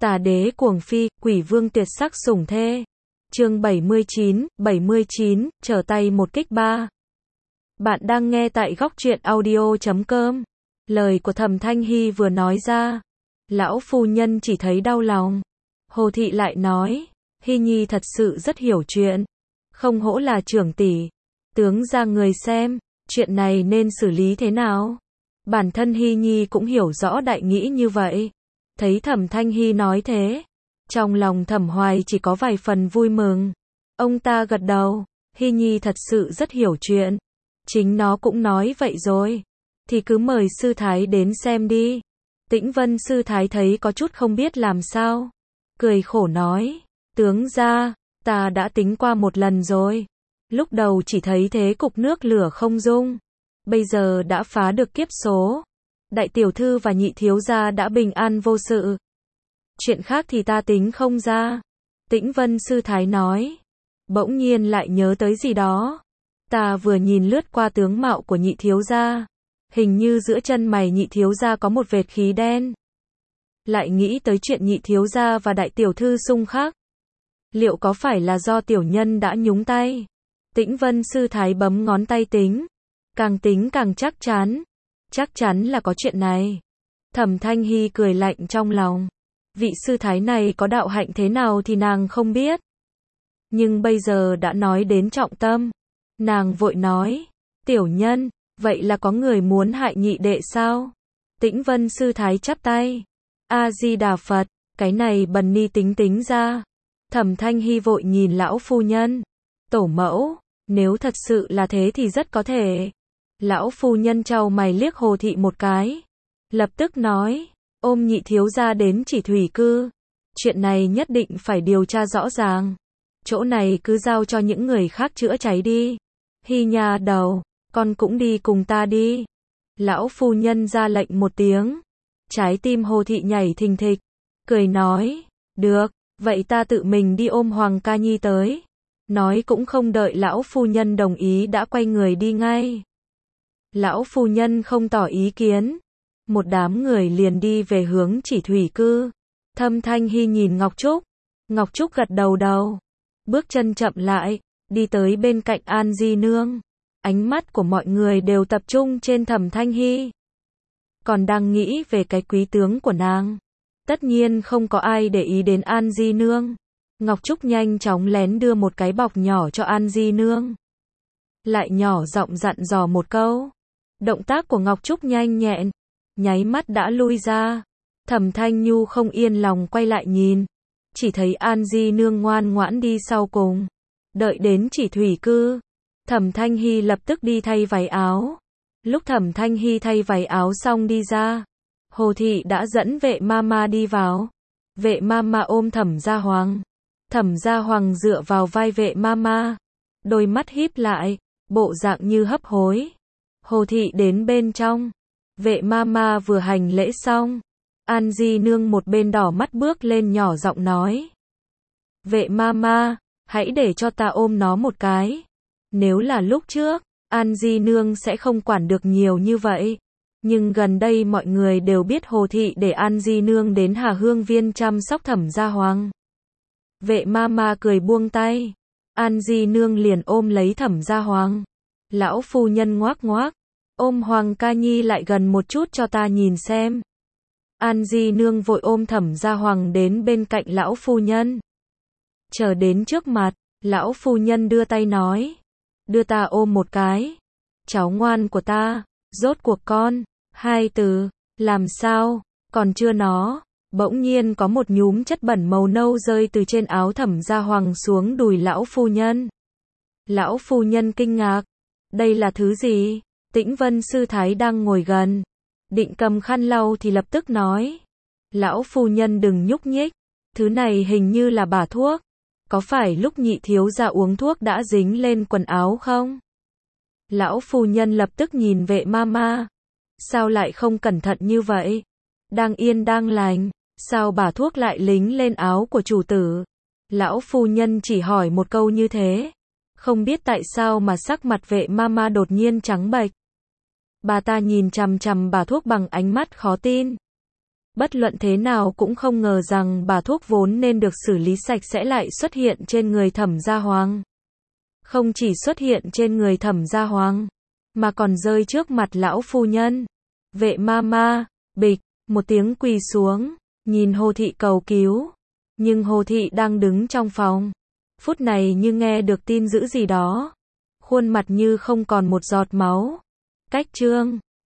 Tà đế cuồng phi, quỷ vương tuyệt sắc sủng thê. Chương 79, trở tay một kích ba. Bạn đang nghe tại góc truyện audio.com. Lời của Thẩm Thanh Hy vừa nói ra, lão phu nhân chỉ thấy đau lòng. Hồ thị lại nói, Hy Nhi thật sự rất hiểu chuyện. Không hổ là trưởng tỷ. Tướng ra người xem, chuyện này nên xử lý thế nào? Bản thân Hy Nhi cũng hiểu rõ đại nghĩ như vậy. Thấy Thẩm Thanh Hy nói thế, trong lòng Thẩm Hoài chỉ có vài phần vui mừng. Ông ta gật đầu, Hy Nhi thật sự rất hiểu chuyện. Chính nó cũng nói vậy rồi. Thì cứ mời sư thái đến xem đi. Tĩnh Vân sư thái thấy có chút không biết làm sao. Cười khổ nói, tướng ra, ta đã tính qua một lần rồi. Lúc đầu chỉ thấy thế cục nước lửa không dung. Bây giờ đã phá được kiếp số. Đại tiểu thư và nhị thiếu gia đã bình an vô sự. Chuyện khác thì ta tính không ra. Tĩnh Vân sư thái nói. Bỗng nhiên lại nhớ tới gì đó. Ta vừa nhìn lướt qua tướng mạo của nhị thiếu gia. Hình như giữa chân mày nhị thiếu gia có một vệt khí đen. Lại nghĩ tới chuyện nhị thiếu gia và đại tiểu thư xung khắc. Liệu có phải là do tiểu nhân đã nhúng tay? Tĩnh Vân sư thái bấm ngón tay tính. Tính càng chắc chắn. Chắc chắn là có chuyện này. Thẩm Thanh Hy cười lạnh trong lòng. Vị sư thái này có đạo hạnh thế nào thì nàng không biết. Nhưng bây giờ đã nói đến trọng tâm. Nàng vội nói. Tiểu nhân, vậy là có người muốn hại nhị đệ sao? Tĩnh Vân sư thái chắp tay. A-di-đà Phật, cái này bần ni tính ra. Thẩm Thanh Hy vội nhìn lão phu nhân. Tổ mẫu, nếu thật sự là thế thì rất có thể. Lão phu nhân chau mày liếc Hồ thị một cái. Lập tức nói, ôm nhị thiếu gia đến chỉ thủy cư. Chuyện này nhất định phải điều tra rõ ràng. Chỗ này cứ giao cho những người khác chữa cháy đi. Hy nha đầu, con cũng đi cùng ta đi. Lão phu nhân ra lệnh một tiếng. Trái tim Hồ thị nhảy thình thịch. Cười nói, được, vậy ta tự mình đi ôm Hoàng Ca Nhi tới. Nói cũng không đợi lão phu nhân đồng ý đã quay người đi ngay. Lão phu nhân không tỏ ý kiến. Một đám người liền đi về hướng chỉ thủy cư. Thẩm Thanh Hy nhìn Ngọc Trúc. Ngọc Trúc gật đầu. Bước chân chậm lại, đi tới bên cạnh An Di Nương. Ánh mắt của mọi người đều tập trung trên Thẩm Thanh Hy. Còn đang nghĩ về cái quý tướng của nàng. Tất nhiên không có ai để ý đến An Di Nương. Ngọc Trúc nhanh chóng lén đưa một cái bọc nhỏ cho An Di Nương. Lại nhỏ giọng dặn dò một câu. Động tác của Ngọc Trúc nhanh nhẹn, nháy mắt đã lui ra. Thẩm Thanh Nhu không yên lòng quay lại nhìn, chỉ thấy An Di Nương ngoan ngoãn đi sau cùng. Đợi đến chỉ thủy cư, Thẩm Thanh Hy lập tức đi thay váy áo. Lúc Thẩm Thanh Hy thay váy áo xong đi ra, Hồ thị đã dẫn vệ mama đi vào. Vệ mama ôm Thẩm Gia Hoàng. Thẩm Gia Hoàng dựa vào vai vệ mama, đôi mắt híp lại, bộ dạng như hấp hối. Hồ thị đến bên trong. Vệ mama vừa hành lễ xong. An Di Nương một bên đỏ mắt bước lên nhỏ giọng nói. Vệ mama, hãy để cho ta ôm nó một cái. Nếu là lúc trước, An Di Nương sẽ không quản được nhiều như vậy. Nhưng gần đây mọi người đều biết Hồ thị để An Di Nương đến Hà Hương Viên chăm sóc Thẩm Gia Hoàng. Vệ mama cười buông tay. An Di Nương liền ôm lấy Thẩm Gia Hoàng. Lão phu nhân ngoác ngoác. Ôm Hoàng Ca Nhi lại gần một chút cho ta nhìn xem. An Di Nương vội ôm Thẩm Gia Hoàng đến bên cạnh lão phu nhân. Chờ đến trước mặt, lão phu nhân đưa tay nói. Đưa ta ôm một cái. Cháu ngoan của ta, rốt cuộc con. Hai từ, làm sao, còn chưa nó. Bỗng nhiên có một nhúm chất bẩn màu nâu rơi từ trên áo Thẩm Gia Hoàng xuống đùi lão phu nhân. Lão phu nhân kinh ngạc. Đây là thứ gì? Tĩnh Vân sư thái đang ngồi gần. Định cầm khăn lau thì lập tức nói. Lão phu nhân đừng nhúc nhích. Thứ này hình như là bả thuốc. Có phải lúc nhị thiếu gia uống thuốc đã dính lên quần áo không? Lão phu nhân lập tức nhìn vệ mama. Sao lại không cẩn thận như vậy? Đang yên đang lành. Sao bả thuốc lại lính lên áo của chủ tử? Lão phu nhân chỉ hỏi một câu như thế. Không biết tại sao mà sắc mặt vệ mama đột nhiên trắng bệch. Bà ta nhìn chằm chằm bả thuốc bằng ánh mắt khó tin. Bất luận thế nào cũng không ngờ rằng bà thuốc vốn nên được xử lý sạch sẽ lại xuất hiện trên người Thẩm Gia Hoàng. Không chỉ xuất hiện trên người Thẩm Gia Hoàng, mà còn rơi trước mặt lão phu nhân. Vệ ma, bịch, một tiếng quỳ xuống, nhìn Hồ Thị cầu cứu. Nhưng Hồ Thị đang đứng trong phòng. Phút này như nghe được tin dữ gì đó. Khuôn mặt như không còn một giọt máu. Cách chương